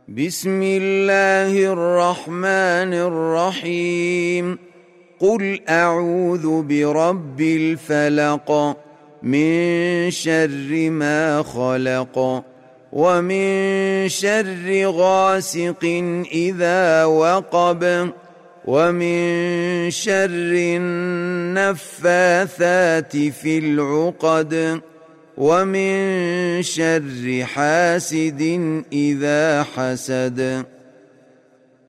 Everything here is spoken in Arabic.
بسم الله الرحمن الرحيم قل أعوذ برب الفلق من شر ما خلق ومن شر غاسق إذا وقب ومن شر النفاثات في العقد ومن شر حاسد إذا حسد.